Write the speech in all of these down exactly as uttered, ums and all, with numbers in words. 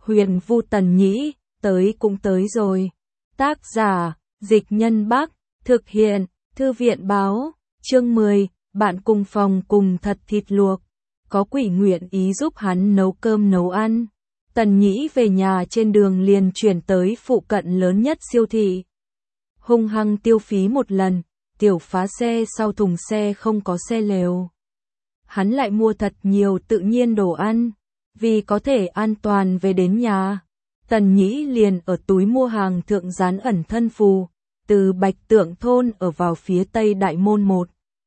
Huyền Vu Tần Nhĩ, tới cũng tới rồi. Tác giả, Dịch Nhân Bắc, thực hiện, Thư viện Báo, chương mười, bạn cùng phòng cùng thật thịt luộc. Có quỷ nguyện ý giúp hắn nấu cơm nấu ăn. Tần Nhĩ về nhà trên đường liền chuyển tới phụ cận lớn nhất siêu thị. Hung hăng tiêu phí một lần, tiểu phá xe sau thùng xe không có xe lều. Hắn lại mua thật nhiều tự nhiên đồ ăn, vì có thể an toàn về đến nhà. Tần Nhĩ liền ở túi mua hàng thượng dán ẩn thân phù, từ Bạch Tượng thôn ở vào phía tây đại môn một.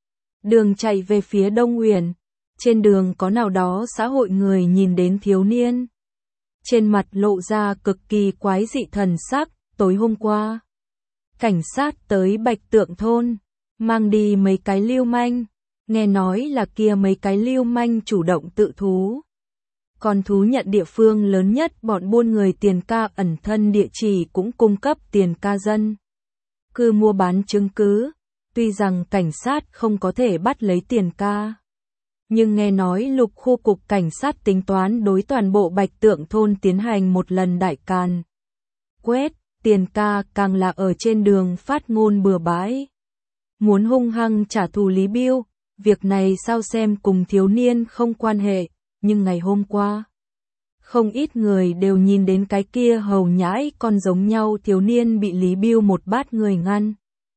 Đường chạy về phía Đông Uyển, trên đường có nào đó xã hội người nhìn đến thiếu niên. Trên mặt lộ ra cực kỳ quái dị thần sắc, tối hôm qua. Cảnh sát tới Bạch Tượng thôn, mang đi mấy cái lưu manh, nghe nói là kia mấy cái lưu manh chủ động tự thú. Còn thú nhận địa phương lớn nhất bọn buôn người tiền ca ẩn thân địa chỉ cũng cung cấp tiền ca dân cư mua bán chứng cứ, tuy rằng cảnh sát không có thể bắt lấy tiền ca. Nhưng nghe nói lục khu cục cảnh sát tính toán đối toàn bộ Bạch Tượng thôn tiến hành một lần đại càn quét, tiền ca càng là ở trên đường phát ngôn bừa bãi. Muốn hung hăng trả thù Lý Bưu, việc này sao xem cùng thiếu niên không quan hệ, nhưng ngày hôm qua, không ít người đều nhìn đến cái kia hầu nhãi con giống nhau thiếu niên bị Lý Bưu một bát người ngăn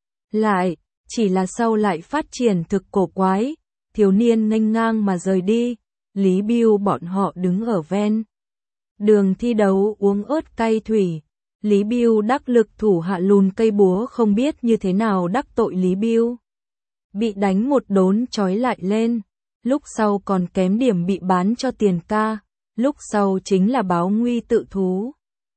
lại, chỉ là sau lại phát triển thực cổ quái, thiếu niên nghênh ngang mà rời đi, Lý Bưu bọn họ đứng ở ven đường thi đấu uống ớt cay thủy. Lý Bưu đắc lực thủ hạ lùn cây búa không biết như thế nào đắc tội Lý Bưu. Bị đánh một đốn trói lại lên, lúc sau còn kém điểm bị bán cho tiền ca, lúc sau chính là báo nguy tự thú.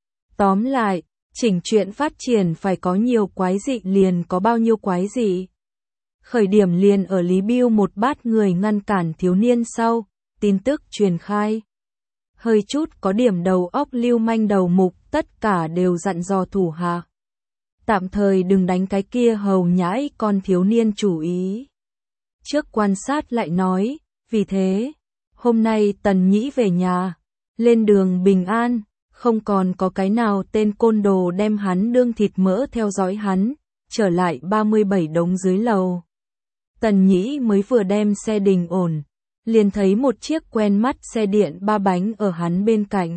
Tóm lại, chỉnh chuyện phát triển phải có nhiều quái dị liền có bao nhiêu quái dị. Khởi điểm liền ở Lý Bưu một bát người ngăn cản thiếu niên sau, tin tức truyền khai. Hơi chút có điểm đầu óc lưu manh đầu mục, tất cả đều dặn dò thủ hạ. Tạm thời đừng đánh cái kia hầu nhãi con thiếu niên chủ ý. Trước quan sát lại nói, vì thế, hôm nay Tần Nhĩ về nhà, lên đường bình an, không còn có cái nào tên côn đồ đem hắn đương thịt mỡ theo dõi hắn, trở lại ba mươi bảy đống dưới lầu. Tần Nhĩ mới vừa đem xe đình ổn, liền thấy một chiếc quen mắt xe điện ba bánh ở hắn bên cạnh.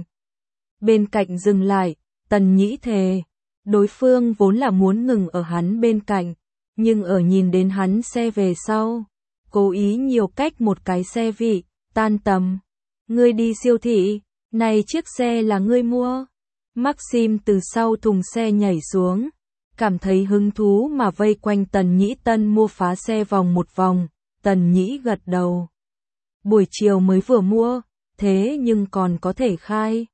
Bên cạnh dừng lại, Tần Nhĩ thề, đối phương vốn là muốn ngừng ở hắn bên cạnh, nhưng ở nhìn đến hắn xe về sau, cố ý nhiều cách một cái xe vị, tan tầm. Ngươi đi siêu thị, này chiếc xe là ngươi mua. Maxim từ sau thùng xe nhảy xuống, cảm thấy hứng thú mà vây quanh Tần Nhĩ tân mua phá xe vòng một vòng, Tần Nhĩ gật đầu. Buổi chiều mới vừa mua, thế nhưng còn có thể khai.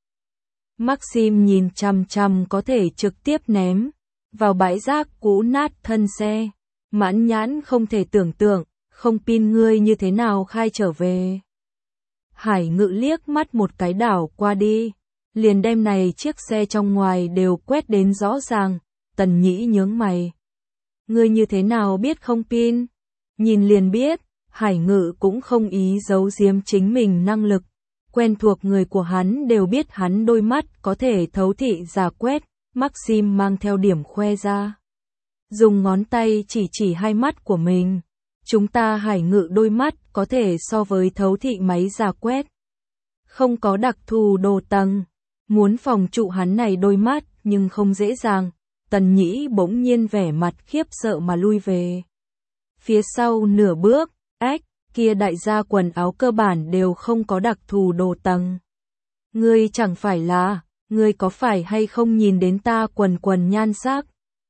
Maxim nhìn chằm chằm có thể trực tiếp ném vào bãi rác cũ nát thân xe, mãn nhãn không thể tưởng tượng, không pin ngươi như thế nào khai trở về. Hải Ngự liếc mắt một cái đảo qua đi, liền đem này chiếc xe trong ngoài đều quét đến rõ ràng. Tần Nhĩ nhướng mày. Ngươi như thế nào biết không pin? Nhìn liền biết, Hải Ngự cũng không ý giấu giếm chính mình năng lực. Quen thuộc người của hắn đều biết hắn đôi mắt có thể thấu thị giả quét, Maxim mang theo điểm khoe ra. Dùng ngón tay chỉ chỉ hai mắt của mình. Chúng ta Hải Ngự đôi mắt có thể so với thấu thị máy giả quét. Không có đặc thù đồ tầng. Muốn phòng trụ hắn này đôi mắt nhưng không dễ dàng. Tần Nhĩ bỗng nhiên vẻ mặt khiếp sợ mà lui về. Phía sau nửa bước, ếch, kia đại gia quần áo cơ bản đều không có đặc thù đồ tầng. Ngươi chẳng phải là, ngươi có phải hay không nhìn đến ta quần quần nhan sắc?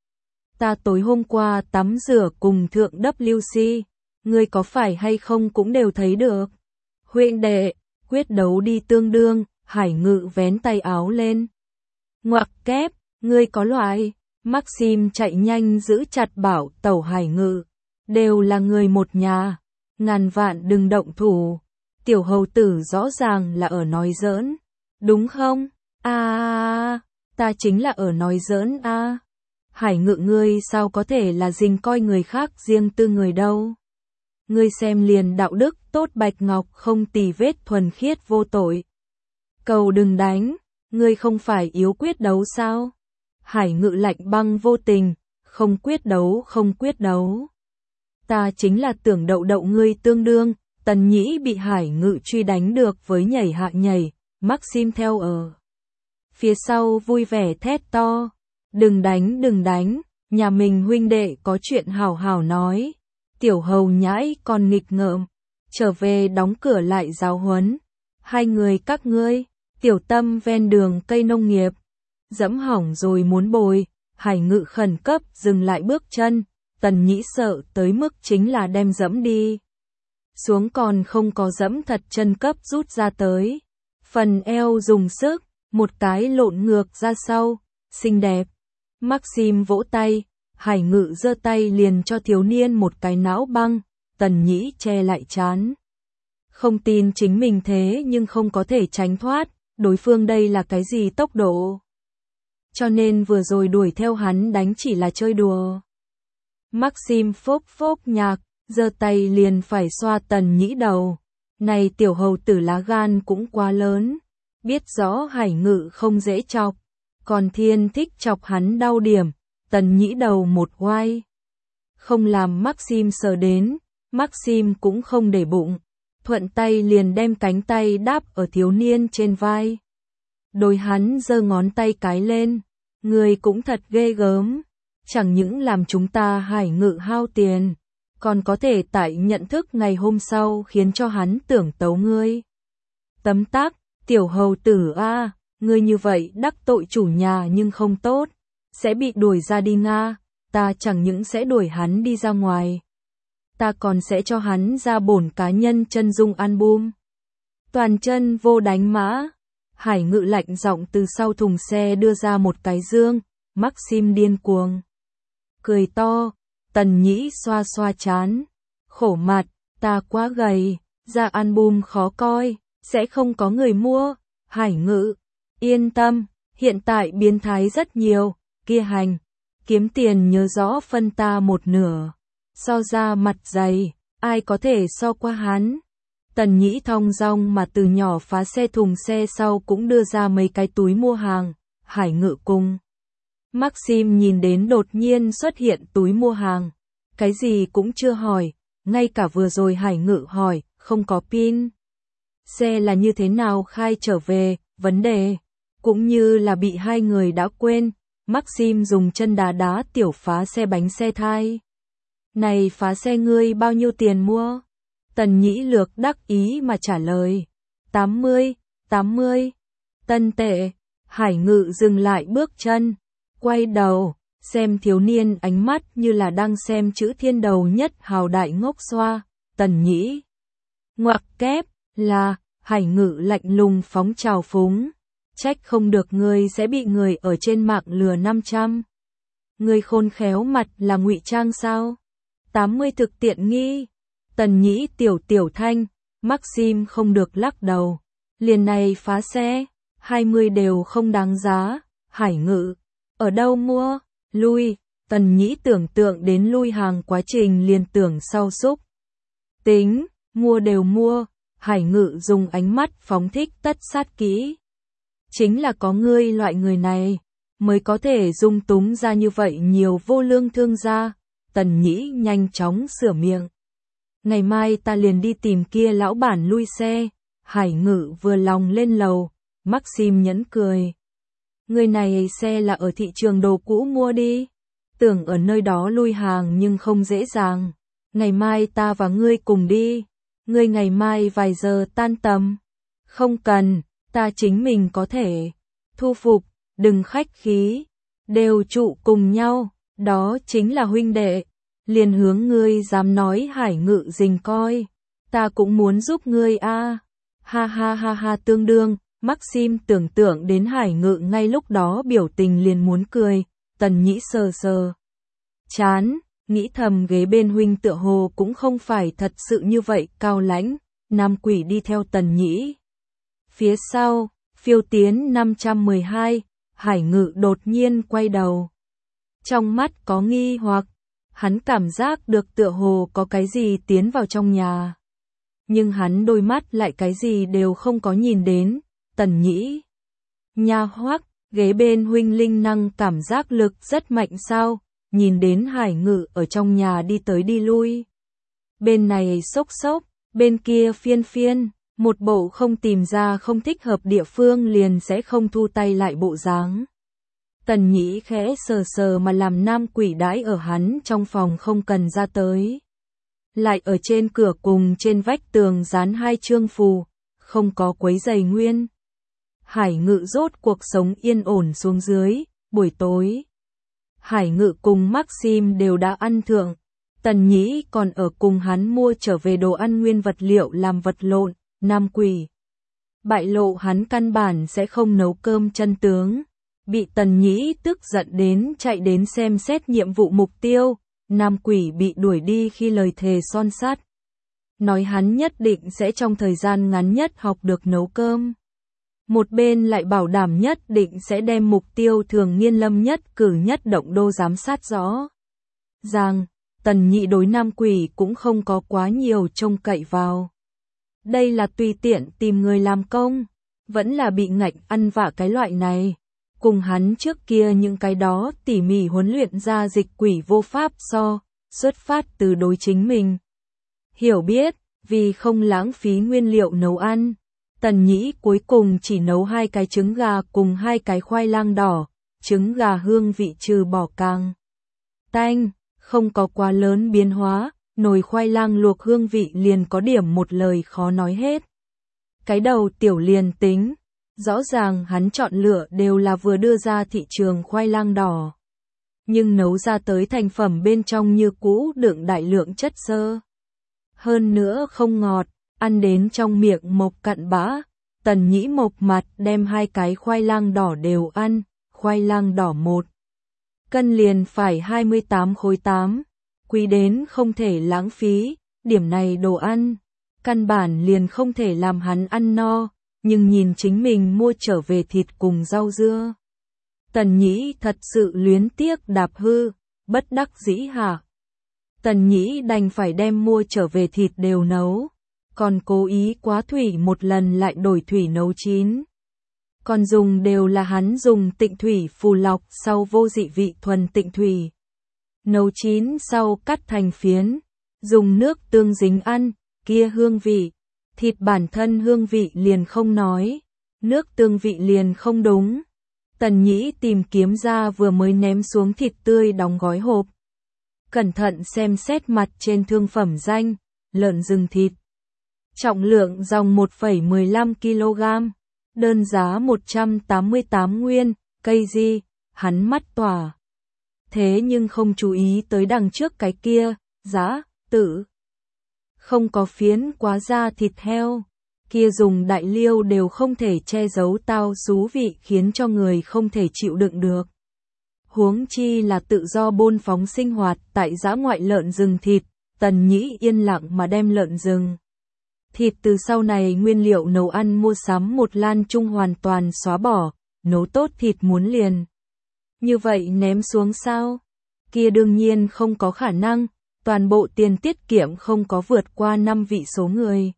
Ta tối hôm qua tắm rửa cùng thượng W C, ngươi có phải hay không cũng đều thấy được. Huynh đệ, quyết đấu đi tương đương, Hải Ngự vén tay áo lên. Ngoặc kép, ngươi có loại. Maxim chạy nhanh giữ chặt bảo tẩu Hải Ngự, đều là người một nhà, ngàn vạn đừng động thủ. Tiểu hầu tử rõ ràng là ở nói giỡn, đúng không? A à, ta chính là ở nói giỡn a. À. Hải Ngự ngươi sao có thể là dình coi người khác riêng tư người đâu? Ngươi xem liền đạo đức tốt bạch ngọc không tì vết thuần khiết vô tội. Cầu đừng đánh, Ngươi không phải yếu quyết đấu sao? Hải Ngự lạnh băng vô tình, không quyết đấu không quyết đấu. Ta chính là tưởng đậu đậu ngươi tương đương. Tần Nhĩ bị Hải Ngự truy đánh được với nhảy hạ nhảy, Maxim theo ở phía sau vui vẻ thét to, đừng đánh đừng đánh, nhà mình huynh đệ có chuyện hào hào nói. Tiểu hầu nhãi còn nghịch ngợm, trở về đóng cửa lại giáo huấn. Hai người các ngươi, tiểu tâm ven đường cây nông nghiệp, dẫm hỏng rồi muốn bồi. Hải Ngự khẩn cấp dừng lại bước chân, Tần Nhĩ sợ tới mức chính là đem dẫm đi xuống còn không có dẫm thật chân cấp rút ra tới. Phần eo dùng sức, một cái lộn ngược ra sau, xinh đẹp. Maxim vỗ tay, Hải Ngự giơ tay liền cho thiếu niên một cái não băng, Tần Nhĩ che lại trán. Không tin chính mình thế nhưng không có thể tránh thoát, đối phương đây là cái gì tốc độ. Cho nên vừa rồi đuổi theo hắn đánh chỉ là chơi đùa. Maxim phốc phốc nhạc, giơ tay liền phải xoa Tần Nhĩ đầu. Này tiểu hầu tử lá gan cũng quá lớn, biết rõ Hải Ngự không dễ chọc, còn thiên thích chọc hắn đau điểm. Tần Nhĩ đầu một oai, không làm Maxim sờ đến, Maxim cũng không để bụng, thuận tay liền đem cánh tay đáp ở thiếu niên trên vai. Đôi hắn giơ ngón tay cái lên, người cũng thật ghê gớm, chẳng những làm chúng ta Hải Ngự hao tiền, còn có thể tại nhận thức ngày hôm sau khiến cho hắn tưởng tấu ngươi. Tấm tắc, tiểu hầu tử a, ngươi như vậy đắc tội chủ nhà nhưng không tốt, sẽ bị đuổi ra đi Nga, ta chẳng những sẽ đuổi hắn đi ra ngoài, ta còn sẽ cho hắn ra bổn cá nhân chân dung album. Toàn chân vô đánh mã, Hải Ngự lạnh giọng từ sau thùng xe đưa ra một cái dương, Maxim điên cuồng cười to. Tần Nhĩ xoa xoa chán, khổ mặt, ta quá gầy, ra album khó coi, sẽ không có người mua. Hải Ngự, yên tâm, hiện tại biến thái rất nhiều, kia hành, kiếm tiền nhớ rõ phân ta một nửa, so ra mặt dày, ai có thể so qua hắn. Tần Nhĩ thong dong mà từ nhỏ phá xe thùng xe sau cũng đưa ra mấy cái túi mua hàng. Hải Ngự cùng Maxim nhìn đến đột nhiên xuất hiện túi mua hàng, cái gì cũng chưa hỏi, ngay cả vừa rồi Hải Ngự hỏi, không có pin. Xe là như thế nào khai trở về, vấn đề, cũng như là bị hai người đã quên, Maxim dùng chân đá đá tiểu phá xe bánh xe thai. Này phá xe ngươi bao nhiêu tiền mua? Tần Nhĩ lược đắc ý mà trả lời, tám mươi, tám mươi, tân tệ. Hải Ngự dừng lại bước chân, quay đầu, xem thiếu niên ánh mắt như là đang xem chữ thiên đầu nhất hào đại ngốc xoa. Tần Nhĩ ngoặc kép, là, Hải Ngự lạnh lùng phóng trào phúng, trách không được ngươi sẽ bị người ở trên mạng lừa năm trăm. Ngươi khôn khéo mặt là ngụy trang sao? tám mươi thực tiện nghi. Tần Nhĩ tiểu tiểu thanh, Maxim không được lắc đầu, liền này phá xe, hai mươi đều không đáng giá. Hải Ngự, ở đâu mua? Lui. Tần Nhĩ tưởng tượng đến lui hàng quá trình liền tưởng sau xúc. Tính, mua đều mua. Hải Ngự dùng ánh mắt phóng thích tất sát kỹ. Chính là có ngươi loại người này, mới có thể dung túng ra như vậy nhiều vô lương thương gia. Tần Nhĩ nhanh chóng sửa miệng. Ngày mai ta liền đi tìm kia lão bản lui xe. Hải Ngự vừa lòng lên lầu, Maxim nhẫn cười. Người này xe là ở thị trường đồ cũ mua đi. Tưởng ở nơi đó lui hàng nhưng không dễ dàng. Ngày mai ta và ngươi cùng đi. Ngươi ngày mai vài giờ tan tầm. Không cần, ta chính mình có thể. Thu phục, đừng khách khí. Đều trụ cùng nhau, đó chính là huynh đệ. Liền hướng ngươi dám nói Hải Ngự rình coi. Ta cũng muốn giúp ngươi a. Ha ha ha ha tương đương. Maxim tưởng tượng đến Hải Ngự ngay lúc đó biểu tình liền muốn cười. Tần Nhĩ sờ sờ chán, nghĩ thầm ghế bên huynh tựa hồ cũng không phải thật sự như vậy cao lãnh. Nam quỷ đi theo Tần Nhĩ phía sau, phiêu tiến năm trăm mười hai. Hải Ngự đột nhiên quay đầu, trong mắt có nghi hoặc, hắn cảm giác được tựa hồ có cái gì tiến vào trong nhà, nhưng hắn đôi mắt lại cái gì đều không có nhìn đến. Tần Nhĩ Nha Hoắc, ghế bên huynh linh năng cảm giác lực rất mạnh sao, nhìn đến Hải Ngự ở trong nhà đi tới đi lui. Bên này sốc sốc, bên kia phiên phiên, một bộ không tìm ra không thích hợp địa phương liền sẽ không thu tay lại bộ dáng. Tần Nhĩ khẽ sờ sờ mà làm nam quỷ đãi ở hắn trong phòng không cần ra tới. Lại ở trên cửa cùng trên vách tường dán hai chương phù, không có quấy giày nguyên. Hải Ngự rốt cuộc sống yên ổn xuống dưới, buổi tối. Hải Ngự cùng Maxim đều đã ăn thượng, Tần Nhĩ còn ở cùng hắn mua trở về đồ ăn nguyên vật liệu làm vật lộn, nam quỷ. Bại lộ hắn căn bản sẽ không nấu cơm chân tướng, bị Tần Nhĩ tức giận đến chạy đến xem xét nhiệm vụ mục tiêu, nam quỷ bị đuổi đi khi lời thề son sắt. Nói hắn nhất định sẽ trong thời gian ngắn nhất học được nấu cơm. Một bên lại bảo đảm nhất định sẽ đem mục tiêu thường nghiên lâm nhất cử nhất động đô giám sát rõ. Rằng, Tần Nhĩ đối nam quỷ cũng không có quá nhiều trông cậy vào. Đây là tùy tiện tìm người làm công, vẫn là bị ngạnh ăn vạ cái loại này. Cùng hắn trước kia những cái đó tỉ mỉ huấn luyện ra dịch quỷ vô pháp so, xuất phát từ đối chính mình. Hiểu biết, vì không lãng phí nguyên liệu nấu ăn, Tần Nhĩ cuối cùng chỉ nấu hai cái trứng gà cùng hai cái khoai lang đỏ, trứng gà hương vị trừ bỏ càng tanh, không có quá lớn biến hóa, nồi khoai lang luộc hương vị liền có điểm một lời khó nói hết. Cái đầu tiểu liền tính, rõ ràng hắn chọn lựa đều là vừa đưa ra thị trường khoai lang đỏ. Nhưng nấu ra tới thành phẩm bên trong như cũ đựng đại lượng chất xơ. Hơn nữa không ngọt, ăn đến trong miệng mộc cặn bã. Tần Nhĩ mộc mặt đem hai cái khoai lang đỏ đều ăn, khoai lang đỏ một cân liền phải hai mươi tám khối tám, quý đến không thể lãng phí, điểm này đồ ăn, căn bản liền không thể làm hắn ăn no, nhưng nhìn chính mình mua trở về thịt cùng rau dưa. Tần Nhĩ thật sự luyến tiếc đạp hư, bất đắc dĩ hả? Tần Nhĩ đành phải đem mua trở về thịt đều nấu, còn cố ý quá thủy một lần lại đổi thủy nấu chín. Còn dùng đều là hắn dùng tịnh thủy phù lọc sau vô dị vị thuần tịnh thủy. Nấu chín sau cắt thành phiến, dùng nước tương dính ăn, kia hương vị. Thịt bản thân hương vị liền không nói, nước tương vị liền không đúng. Tần Nhĩ tìm kiếm ra vừa mới ném xuống thịt tươi đóng gói hộp. Cẩn thận xem xét mặt trên thương phẩm danh, lợn rừng thịt. Trọng lượng dòng một phẩy mười lăm ki lô gam, đơn giá một trăm tám mươi tám nguyên, cây gì, hắn mắt tỏa. Thế nhưng không chú ý tới đằng trước cái kia, giá, tử. Không có phiến quá da thịt heo, kia dùng đại liêu đều không thể che giấu tao xú vị khiến cho người không thể chịu đựng được. Huống chi là tự do bôn phóng sinh hoạt tại dã ngoại lợn rừng thịt, Tần Nhĩ yên lặng mà đem lợn rừng thịt từ sau này nguyên liệu nấu ăn mua sắm một lan chung hoàn toàn xóa bỏ, nấu tốt thịt muốn liền. Như vậy ném xuống sao? Kia đương nhiên không có khả năng, toàn bộ tiền tiết kiệm không có vượt qua năm vị số người.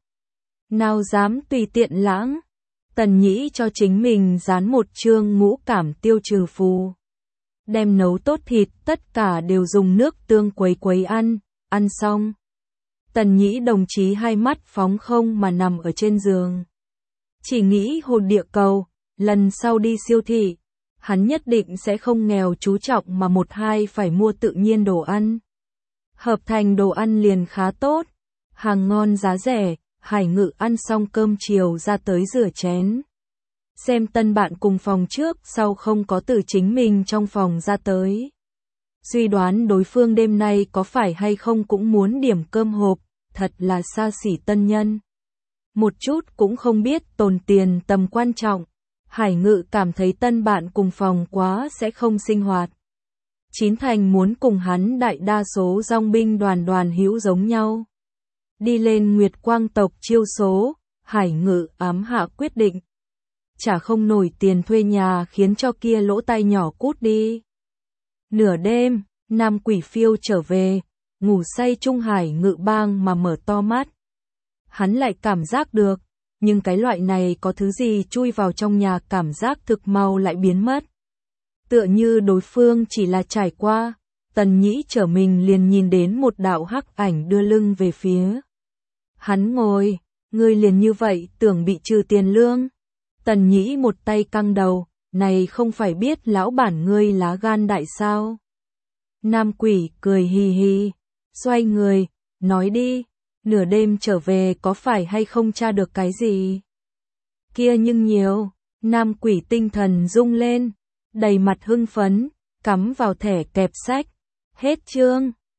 Nào dám tùy tiện lãng? Tần Nhĩ cho chính mình dán một chương ngũ cảm tiêu trừ phù. Đem nấu tốt thịt tất cả đều dùng nước tương quấy quấy ăn, ăn xong. Tần Nhĩ đồng chí hai mắt phóng không mà nằm ở trên giường. Chỉ nghĩ hồn địa cầu, lần sau đi siêu thị, hắn nhất định sẽ không nghèo chú trọng mà một hai phải mua tự nhiên đồ ăn. Hợp thành đồ ăn liền khá tốt, hàng ngon giá rẻ, Hải Ngự ăn xong cơm chiều ra tới rửa chén. Xem tân bạn cùng phòng trước sau không có từ chính mình trong phòng ra tới. Suy đoán đối phương đêm nay có phải hay không cũng muốn điểm cơm hộp, thật là xa xỉ tân nhân. Một chút cũng không biết tồn tiền tầm quan trọng. Hải Ngự cảm thấy tân bạn cùng phòng quá sẽ không sinh hoạt. Chín thành muốn cùng hắn đại đa số dòng binh đoàn đoàn hữu giống nhau. Đi lên Nguyệt Quang tộc chiêu số, Hải Ngự ám hạ quyết định. Chả không nổi tiền thuê nhà khiến cho kia lỗ tai nhỏ cút đi. Nửa đêm, nam quỷ phiêu trở về, ngủ say chung Hải Ngự bang mà mở to mắt. Hắn lại cảm giác được, nhưng cái loại này có thứ gì chui vào trong nhà cảm giác thực mau lại biến mất. Tựa như đối phương chỉ là trải qua, Tần Nhĩ trở mình liền nhìn đến một đạo hắc ảnh đưa lưng về phía. Hắn ngồi, ngươi liền như vậy tưởng bị trừ tiền lương. Tần Nhĩ một tay căng đầu, này không phải biết lão bản ngươi lá gan đại sao. Nam quỷ cười hì hì, xoay người, nói đi, nửa đêm trở về có phải hay không tra được cái gì? Kia nhưng nhiều, nam quỷ tinh thần rung lên, đầy mặt hưng phấn, cắm vào thẻ kẹp sách. Hết chương.